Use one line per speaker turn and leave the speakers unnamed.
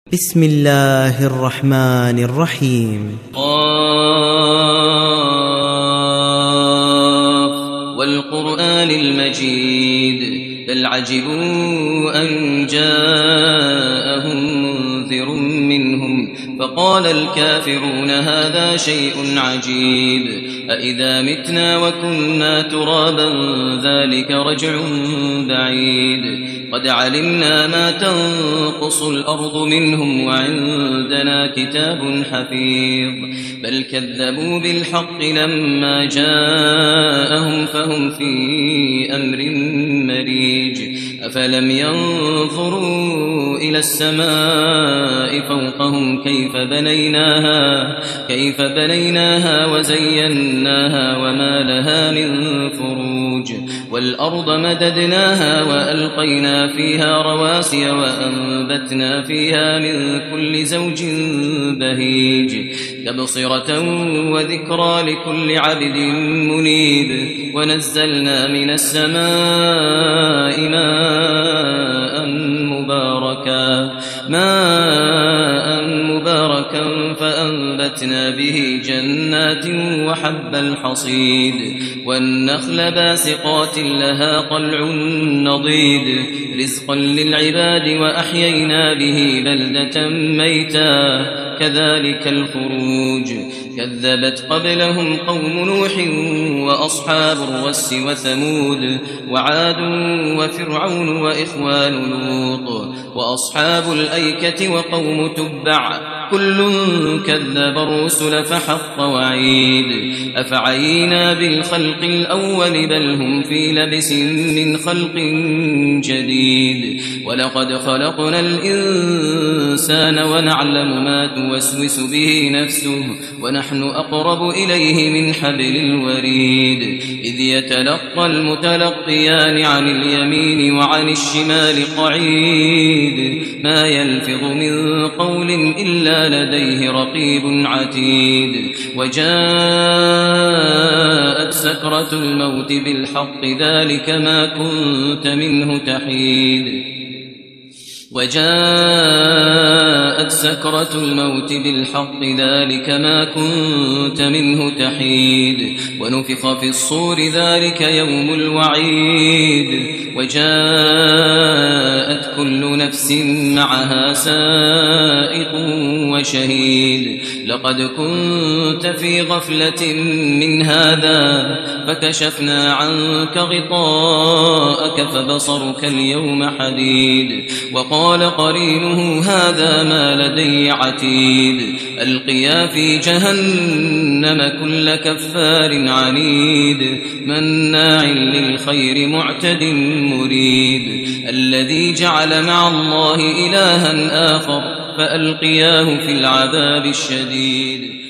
بسم الله الرحمن الرحيم.
والقرآن المجيد بل عجبوا أن جاءهم منذر منهم فقال الكافرون هذا شيء عجيب أإذا متنا وكنا ترابا ذلك رجع بعيد قد علمنا ما تنقص الأرض منهم وعندنا كتاب حفيظ بل كذبوا بالحق لما جاءهم فهم في أمر مريج أفلم ينظروا إلى السماء فوقهم كيف بنيناها وزيناها وما لها من فروج والأرض مددناها وألقينا فيها رواسي وأنبتنا فيها من كل زوج بهيج تبصرة وذكرى لكل عبد منيب ونزلنا من السماء ماء مباركا فأنبتنا به جنات وحب الحصيد والنخل باسقات لها طلع نضيد رزقا للعباد وأحيينا به بلدة ميتا كذلك الخروج كذبت قبلهم قوم نوح وأصحاب الرس وثمود وعاد وفرعون وإخوان لوط وأصحاب الأيكة وقوم تبع كل كذب الرسل فحق وعيد أفعينا بالخلق الأول بل هم في لبس من خلق جديد ولقد خلقنا الإنسان ونعلم ما توسوس به نفسه ونحن أقرب إليه من حبل الوريد إذ يتلقى المتلقيان عن اليمين وعن الشمال قعيد ما يلفظ من قول إلا لديه رقيب عتيد وجاءت سكرة الموت بالحق ذلك ما كنت منه تحيد وجاءت سكرة الموت بالحق ذلك ما كنت منه تحيد ونفخ في الصور ذلك يوم الوعيد وجاءت كل نفس معها سائق وشهيد لقد كنت في غفلة من هذا فكشفنا عنك غطاءك فبصرك اليوم حديد وقال قرينه هذا ما لدي عتيد ألقيا في جهنم كل كفار عنيد مناع للخير معتد مريب الذي جعل مع الله إلها آخر فألقياه في العذاب الشديد